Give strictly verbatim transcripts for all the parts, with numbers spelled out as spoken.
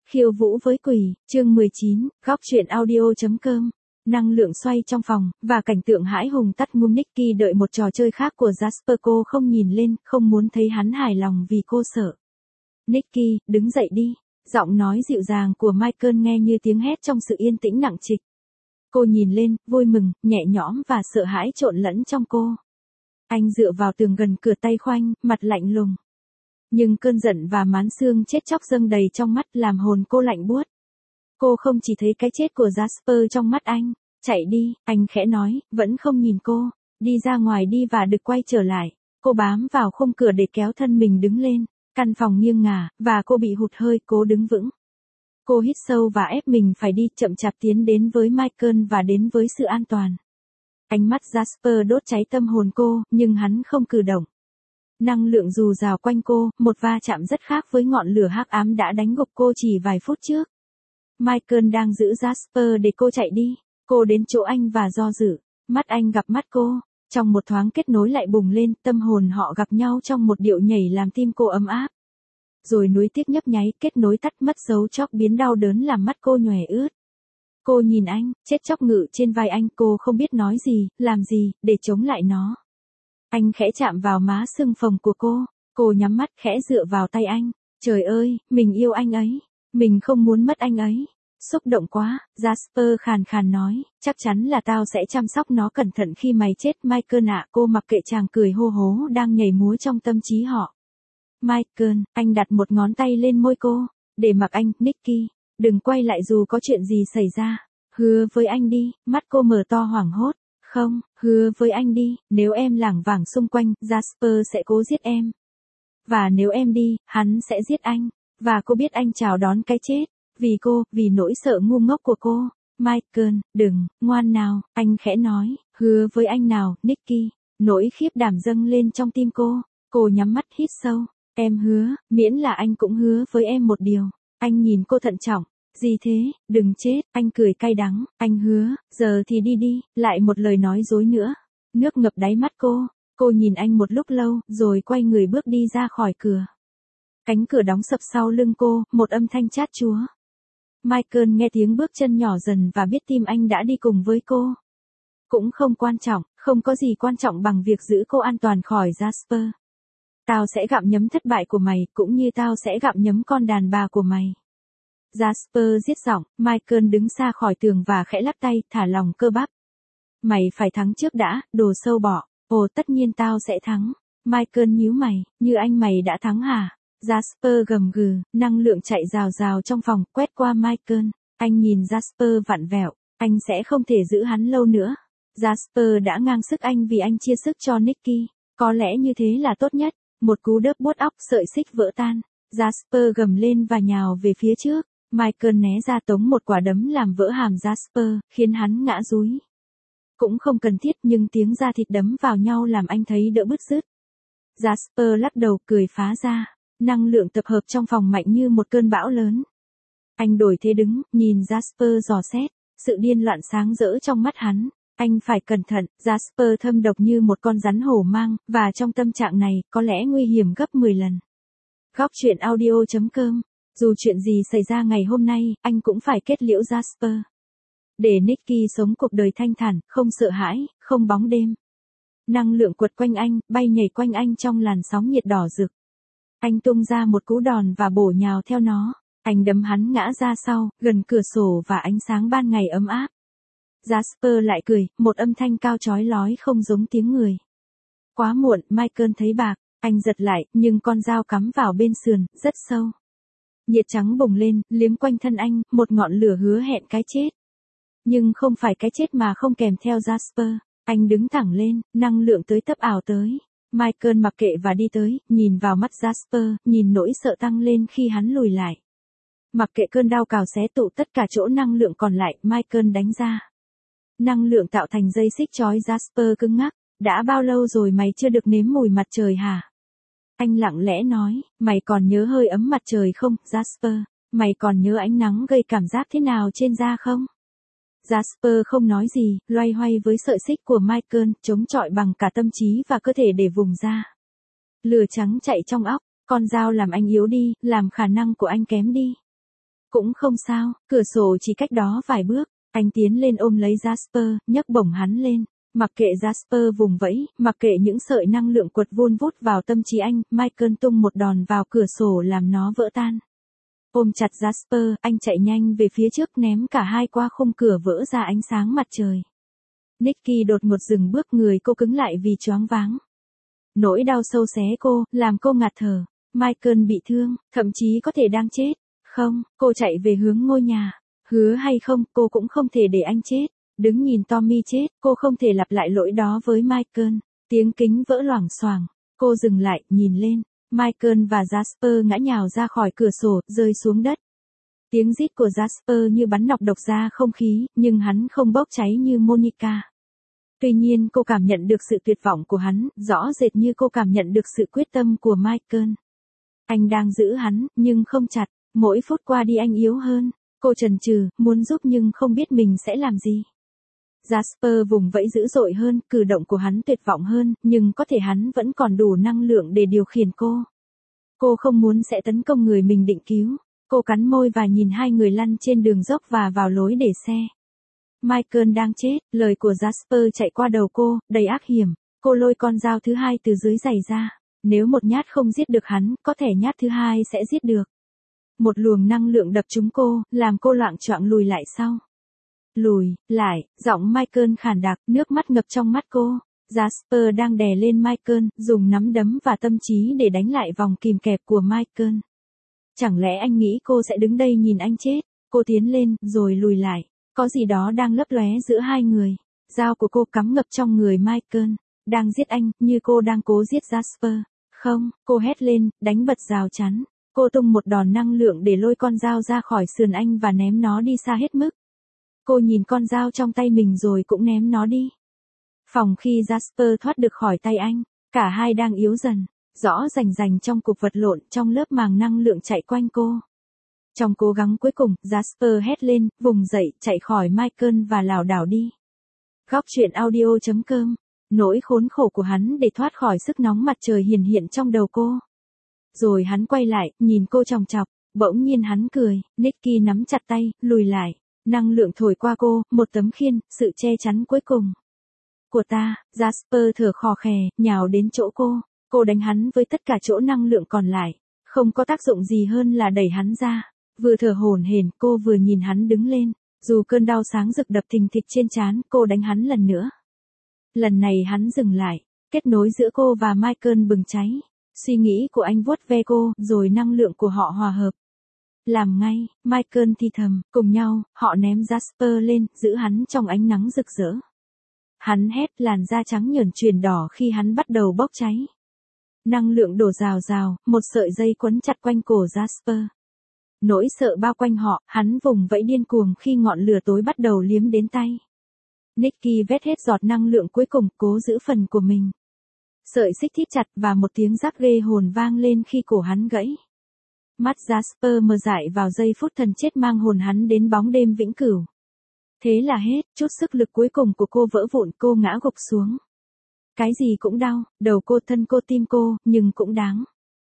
Khiêu vũ với quỷ, chương mười chín, góc truyện audio.com. Năng lượng xoay trong phòng, và cảnh tượng hãi hùng tắt ngum. Nicky đợi một trò chơi khác của Jasper, cô không nhìn lên, không muốn thấy hắn hài lòng vì cô sợ. Nicky, đứng dậy đi. Giọng nói dịu dàng của Michael nghe như tiếng hét trong sự yên tĩnh nặng trịch. Cô nhìn lên, vui mừng, nhẹ nhõm và sợ hãi trộn lẫn trong cô. Anh dựa vào tường gần cửa, tay khoanh, mặt lạnh lùng. Nhưng cơn giận và mán xương chết chóc dâng đầy trong mắt làm hồn cô lạnh buốt. Cô không chỉ thấy cái chết của Jasper trong mắt anh. Chạy đi, anh khẽ nói, vẫn không nhìn cô. Đi ra ngoài đi và đừng quay trở lại. Cô bám vào khung cửa để kéo thân mình đứng lên. Căn phòng nghiêng ngả, và cô bị hụt hơi, cố đứng vững. Cô hít sâu và ép mình phải đi, chậm chạp tiến đến với Michael và đến với sự an toàn. Ánh mắt Jasper đốt cháy tâm hồn cô, nhưng hắn không cử động. Năng lượng dù rào quanh cô, một va chạm rất khác với ngọn lửa hắc ám đã đánh gục cô chỉ vài phút trước. Michael đang giữ Jasper để cô chạy đi. Cô đến chỗ anh và do dự. Mắt anh gặp mắt cô. Trong một thoáng kết nối lại bùng lên, tâm hồn họ gặp nhau trong một điệu nhảy làm tim cô ấm áp. Rồi nuối tiếc nhấp nháy, kết nối tắt mất, dấu chóc biến đau đớn làm mắt cô nhòe ướt. Cô nhìn anh, chết chóc ngự trên vai anh, cô không biết nói gì, làm gì, để chống lại nó. Anh khẽ chạm vào má sưng phồng của cô, cô nhắm mắt khẽ dựa vào tay anh. Trời ơi, mình yêu anh ấy, mình không muốn mất anh ấy. Xúc động quá, Jasper khàn khàn nói, chắc chắn là tao sẽ chăm sóc nó cẩn thận khi mày chết. Michael ạ, cô mặc kệ chàng cười hô hố đang nhảy múa trong tâm trí họ. Michael, anh đặt một ngón tay lên môi cô, để mặc anh. Nicky, đừng quay lại dù có chuyện gì xảy ra. Hứa với anh đi, mắt cô mở to hoảng hốt. Không, hứa với anh đi, nếu em lảng vảng xung quanh, Jasper sẽ cố giết em. Và nếu em đi, hắn sẽ giết anh. Và cô biết anh chào đón cái chết. Vì cô, vì nỗi sợ ngu ngốc của cô. Michael, đừng, ngoan nào, anh khẽ nói, hứa với anh nào. Nicky, nỗi khiếp đảm dâng lên trong tim cô. Cô nhắm mắt hít sâu. Em hứa, miễn là anh cũng hứa với em một điều. Anh nhìn cô thận trọng. Gì thế, đừng chết, anh cười cay đắng, anh hứa, giờ thì đi đi, lại một lời nói dối nữa. Nước ngập đáy mắt cô, cô nhìn anh một lúc lâu, rồi quay người bước đi ra khỏi cửa. Cánh cửa đóng sập sau lưng cô, một âm thanh chát chúa. Michael nghe tiếng bước chân nhỏ dần và biết tim anh đã đi cùng với cô. Cũng không quan trọng, không có gì quan trọng bằng việc giữ cô an toàn khỏi Jasper. Tao sẽ gặm nhấm thất bại của mày, cũng như tao sẽ gặm nhấm con đàn bà của mày. Jasper giết giọng, Michael đứng xa khỏi tường và khẽ lắc tay, thả lỏng cơ bắp. Mày phải thắng trước đã, đồ sâu bọ. Ồ, tất nhiên tao sẽ thắng. Michael nhíu mày, như anh mày đã thắng hả? Jasper gầm gừ, năng lượng chạy rào rào trong phòng, quét qua Michael. Anh nhìn Jasper vặn vẹo, anh sẽ không thể giữ hắn lâu nữa. Jasper đã ngang sức anh vì anh chia sức cho Nicky. Có lẽ như thế là tốt nhất. Một cú đớp buốt óc, sợi xích vỡ tan. Jasper gầm lên và nhào về phía trước. Michael né ra tống một quả đấm làm vỡ hàm Jasper, khiến hắn ngã dúi. Cũng không cần thiết, nhưng tiếng da thịt đấm vào nhau làm anh thấy đỡ bứt rứt. Jasper lắc đầu cười phá ra. Năng lượng tập hợp trong phòng mạnh như một cơn bão lớn. Anh đổi thế đứng, nhìn Jasper dò xét. Sự điên loạn sáng rỡ trong mắt hắn. Anh phải cẩn thận, Jasper thâm độc như một con rắn hổ mang, và trong tâm trạng này, có lẽ nguy hiểm gấp mười lần. Góc truyện audio.com. Dù chuyện gì xảy ra ngày hôm nay, anh cũng phải kết liễu Jasper. Để Nicky sống cuộc đời thanh thản, không sợ hãi, không bóng đêm. Năng lượng quật quanh anh, bay nhảy quanh anh trong làn sóng nhiệt đỏ rực. Anh tung ra một cú đòn và bổ nhào theo nó. Anh đấm hắn ngã ra sau, gần cửa sổ và ánh sáng ban ngày ấm áp. Jasper lại cười, một âm thanh cao chói lói không giống tiếng người. Quá muộn, Michael thấy bạc. Anh giật lại, nhưng con dao cắm vào bên sườn, rất sâu. Nhiệt trắng bùng lên, liếm quanh thân anh, một ngọn lửa hứa hẹn cái chết. Nhưng không phải cái chết mà không kèm theo Jasper. Anh đứng thẳng lên, năng lượng tới tấp ảo tới. Michael mặc kệ và đi tới, nhìn vào mắt Jasper, nhìn nỗi sợ tăng lên khi hắn lùi lại. Mặc kệ cơn đau cào xé tụ tất cả chỗ năng lượng còn lại, Michael đánh ra. Năng lượng tạo thành dây xích chói Jasper cứng ngắc. Đã bao lâu rồi mày chưa được nếm mùi mặt trời hả? Anh lặng lẽ nói, mày còn nhớ hơi ấm mặt trời không, Jasper? Mày còn nhớ ánh nắng gây cảm giác thế nào trên da không? Jasper không nói gì, loay hoay với sợi xích của Michael, chống chọi bằng cả tâm trí và cơ thể để vùng ra. Lửa trắng chạy trong óc, con dao làm anh yếu đi, làm khả năng của anh kém đi. Cũng không sao, cửa sổ chỉ cách đó vài bước. Anh tiến lên ôm lấy Jasper, nhấc bổng hắn lên. Mặc kệ Jasper vùng vẫy, mặc kệ những sợi năng lượng quật vun vút vào tâm trí anh, Michael tung một đòn vào cửa sổ làm nó vỡ tan. Ôm chặt Jasper, anh chạy nhanh về phía trước ném cả hai qua khung cửa vỡ ra ánh sáng mặt trời. Nicky đột ngột dừng bước, người cô cứng lại vì choáng váng. Nỗi đau sâu xé cô, làm cô ngạt thở. Michael bị thương, thậm chí có thể đang chết. Không, cô chạy về hướng ngôi nhà. Hứa hay không, cô cũng không thể để anh chết. Đứng nhìn Tommy chết, cô không thể lặp lại lỗi đó với Michael. Tiếng kính vỡ loảng xoảng. Cô dừng lại, nhìn lên. Michael và Jasper ngã nhào ra khỏi cửa sổ, rơi xuống đất. Tiếng rít của Jasper như bắn nọc độc ra không khí, nhưng hắn không bốc cháy như Monica. Tuy nhiên cô cảm nhận được sự tuyệt vọng của hắn, rõ rệt như cô cảm nhận được sự quyết tâm của Michael. Anh đang giữ hắn, nhưng không chặt. Mỗi phút qua đi anh yếu hơn. Cô chần chừ, muốn giúp nhưng không biết mình sẽ làm gì. Jasper vùng vẫy dữ dội hơn, cử động của hắn tuyệt vọng hơn, nhưng có thể hắn vẫn còn đủ năng lượng để điều khiển cô. Cô không muốn sẽ tấn công người mình định cứu. Cô cắn môi và nhìn hai người lăn trên đường dốc và vào lối để xe. Michael đang chết, lời của Jasper chạy qua đầu cô, đầy ác hiểm. Cô lôi con dao thứ hai từ dưới giày ra. Nếu một nhát không giết được hắn, có thể nhát thứ hai sẽ giết được. Một luồng năng lượng đập trúng cô, làm cô loạng choạng lùi lại sau. Lùi, lại, giọng Michael khàn đặc, nước mắt ngập trong mắt cô. Jasper đang đè lên Michael, dùng nắm đấm và tâm trí để đánh lại vòng kìm kẹp của Michael. Chẳng lẽ anh nghĩ cô sẽ đứng đây nhìn anh chết? Cô tiến lên, rồi lùi lại. Có gì đó đang lấp lóe giữa hai người. Dao của cô cắm ngập trong người Michael. Đang giết anh, như cô đang cố giết Jasper. Không, cô hét lên, đánh bật rào chắn. Cô tung một đòn năng lượng để lôi con dao ra khỏi sườn anh và ném nó đi xa hết mức. Cô nhìn con dao trong tay mình rồi cũng ném nó đi. Phòng khi Jasper thoát được khỏi tay anh, cả hai đang yếu dần, rõ rành rành trong cuộc vật lộn trong lớp màng năng lượng chạy quanh cô. Trong cố gắng cuối cùng, Jasper hét lên, vùng dậy, chạy khỏi Michael và lảo đảo đi. Góc truyện audio chấm com. Nỗi khốn khổ của hắn để thoát khỏi sức nóng mặt trời hiển hiện trong đầu cô. Rồi hắn quay lại, nhìn cô chòng chọc, bỗng nhiên hắn cười, Nicky nắm chặt tay, lùi lại. Năng lượng thổi qua cô, một tấm khiên, sự che chắn cuối cùng. Của ta, Jasper thở khò khè, nhào đến chỗ cô. Cô đánh hắn với tất cả chỗ năng lượng còn lại. Không có tác dụng gì hơn là đẩy hắn ra. Vừa thở hổn hển, cô vừa nhìn hắn đứng lên. Dù cơn đau sáng rực đập thình thịch trên trán, cô đánh hắn lần nữa. Lần này hắn dừng lại. Kết nối giữa cô và Michael bừng cháy. Suy nghĩ của anh vuốt ve cô, rồi năng lượng của họ hòa hợp. Làm ngay, Michael thì thầm, cùng nhau, họ ném Jasper lên, giữ hắn trong ánh nắng rực rỡ. Hắn hét, làn da trắng nhờn chuyển đỏ khi hắn bắt đầu bốc cháy. Năng lượng đổ rào rào, một sợi dây quấn chặt quanh cổ Jasper. Nỗi sợ bao quanh họ, hắn vùng vẫy điên cuồng khi ngọn lửa tối bắt đầu liếm đến tay. Nicky vét hết giọt năng lượng cuối cùng, cố giữ phần của mình. Sợi xích thít chặt và một tiếng rắc ghê hồn vang lên khi cổ hắn gãy. Mắt Jasper mờ dại vào giây phút thần chết mang hồn hắn đến bóng đêm vĩnh cửu. Thế là hết, chút sức lực cuối cùng của cô vỡ vụn, cô ngã gục xuống. Cái gì cũng đau, đầu cô, thân cô, tim cô, nhưng cũng đáng.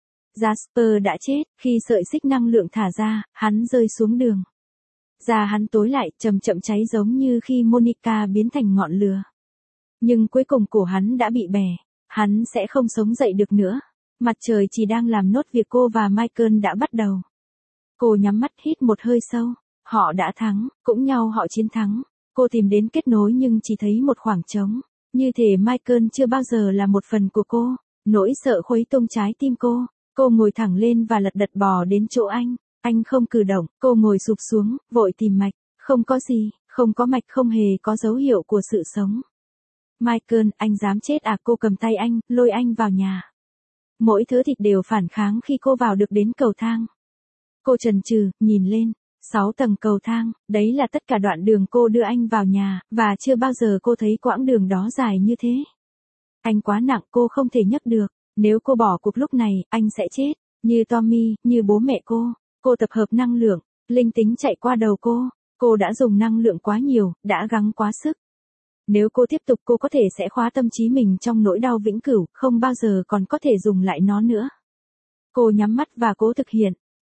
Jasper đã chết, khi sợi xích năng lượng thả ra, hắn rơi xuống đường. Da hắn tối lại, chậm chậm cháy giống như khi Monica biến thành ngọn lửa. Nhưng cuối cùng cổ hắn đã bị bẻ, hắn sẽ không sống dậy được nữa. Mặt trời chỉ đang làm nốt việc cô và Michael đã bắt đầu. Cô nhắm mắt hít một hơi sâu. Họ đã thắng, cũng nhau họ chiến thắng. Cô tìm đến kết nối nhưng chỉ thấy một khoảng trống. Như thể Michael chưa bao giờ là một phần của cô. Nỗi sợ khuấy tung trái tim cô. Cô ngồi thẳng lên và lật đật bò đến chỗ anh. Anh không cử động, cô ngồi sụp xuống, vội tìm mạch. Không có gì, không có mạch, không hề có dấu hiệu của sự sống. Michael, anh dám chết à? Cô cầm tay anh, lôi anh vào nhà. Mỗi thứ thịt đều phản kháng khi cô vào được đến cầu thang. Cô chần chừ, nhìn lên. Sáu tầng cầu thang, đấy là tất cả đoạn đường cô đưa anh vào nhà, và chưa bao giờ cô thấy quãng đường đó dài như thế. Anh quá nặng, cô không thể nhấc được. Nếu cô bỏ cuộc lúc này, anh sẽ chết. Như Tommy, như bố mẹ cô. Cô tập hợp năng lượng, linh tính chạy qua đầu cô. Cô đã dùng năng lượng quá nhiều, đã gắng quá sức. Nếu cô tiếp tục cô có thể sẽ khóa tâm trí mình trong nỗi đau vĩnh cửu, không bao giờ còn có thể dùng lại nó nữa. Cô nhắm mắt và cố thực hiện.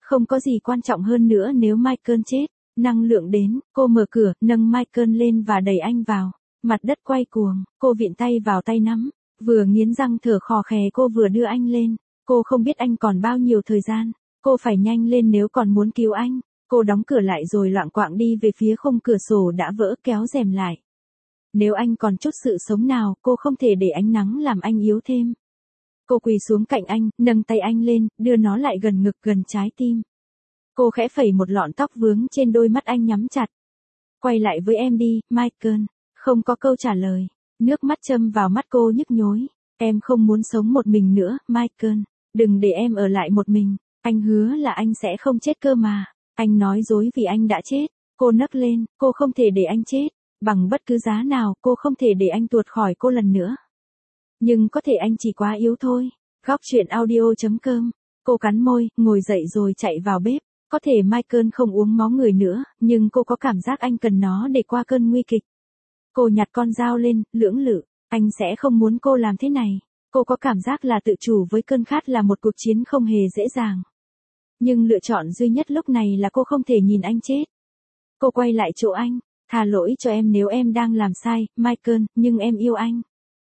Không có gì quan trọng hơn nữa nếu Michael chết. Năng lượng đến, cô mở cửa, nâng Michael lên và đẩy anh vào. Mặt đất quay cuồng, cô viện tay vào tay nắm. Vừa nghiến răng thở khò khè cô vừa đưa anh lên. Cô không biết anh còn bao nhiêu thời gian. Cô phải nhanh lên nếu còn muốn cứu anh. Cô đóng cửa lại rồi loạng quạng đi về phía khung cửa sổ đã vỡ, kéo rèm lại. Nếu anh còn chút sự sống nào, cô không thể để ánh nắng làm anh yếu thêm. Cô quỳ xuống cạnh anh, nâng tay anh lên, đưa nó lại gần ngực gần trái tim. Cô khẽ phẩy một lọn tóc vướng trên đôi mắt anh nhắm chặt. Quay lại với em đi, Michael. Không có câu trả lời. Nước mắt châm vào mắt cô nhức nhối. Em không muốn sống một mình nữa, Michael. Đừng để em ở lại một mình. Anh hứa là anh sẽ không chết cơ mà. Anh nói dối vì anh đã chết. Cô nấc lên, cô không thể để anh chết. Bằng bất cứ giá nào, cô không thể để anh tuột khỏi cô lần nữa. Nhưng có thể anh chỉ quá yếu thôi. Góc chuyện audio chấm com. Cô cắn môi, ngồi dậy rồi chạy vào bếp. Có thể Michael không uống máu người nữa, nhưng cô có cảm giác anh cần nó để qua cơn nguy kịch. Cô nhặt con dao lên, lưỡng lự. Anh sẽ không muốn cô làm thế này. Cô có cảm giác là tự chủ với cơn khát là một cuộc chiến không hề dễ dàng. Nhưng lựa chọn duy nhất lúc này là cô không thể nhìn anh chết. Cô quay lại chỗ anh. Tha lỗi cho em nếu em đang làm sai, Michael, nhưng em yêu anh.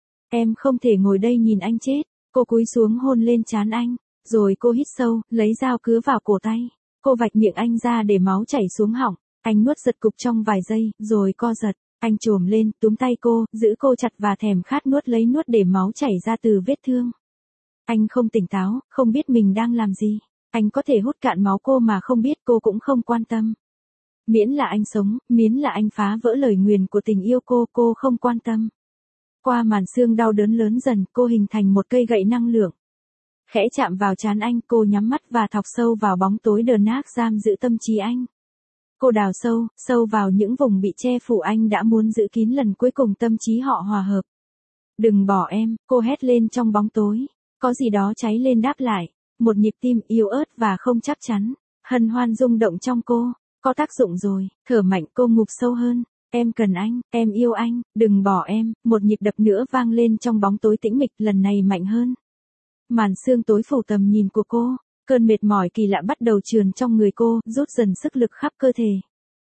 Em không thể ngồi đây nhìn anh chết. Cô cúi xuống hôn lên trán anh. Rồi cô hít sâu, lấy dao cứa vào cổ tay. Cô vạch miệng anh ra để máu chảy xuống họng. Anh nuốt giật cục trong vài giây, rồi co giật. Anh chồm lên, túm tay cô, giữ cô chặt và thèm khát nuốt lấy nuốt để máu chảy ra từ vết thương. Anh không tỉnh táo, không biết mình đang làm gì. Anh có thể hút cạn máu cô mà không biết, cô cũng không quan tâm. Miễn là anh sống, miễn là anh phá vỡ lời nguyền của tình yêu cô, cô không quan tâm. Qua màn xương đau đớn lớn dần, cô hình thành một cây gậy năng lượng. Khẽ chạm vào trán anh, cô nhắm mắt và thọc sâu vào bóng tối đờ nát giam giữ tâm trí anh. Cô đào sâu, sâu vào những vùng bị che phủ anh đã muốn giữ kín lần cuối cùng tâm trí họ hòa hợp. Đừng bỏ em, cô hét lên trong bóng tối. Có gì đó cháy lên đáp lại. Một nhịp tim yếu ớt và không chắc chắn. Hân hoan rung động trong cô. Có tác dụng rồi, thở mạnh cô ngụp sâu hơn. Em cần anh, em yêu anh, đừng bỏ em. Một nhịp đập nữa vang lên trong bóng tối tĩnh mịch, lần này mạnh hơn. Màn sương tối phủ tầm nhìn của cô. Cơn mệt mỏi kỳ lạ bắt đầu trườn trong người cô, rút dần sức lực khắp cơ thể.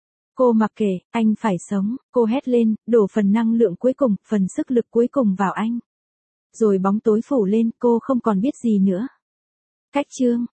Cô mặc kệ, anh phải sống, cô hét lên, đổ phần năng lượng cuối cùng, phần sức lực cuối cùng vào anh. Rồi bóng tối phủ lên, cô không còn biết gì nữa. Cách chương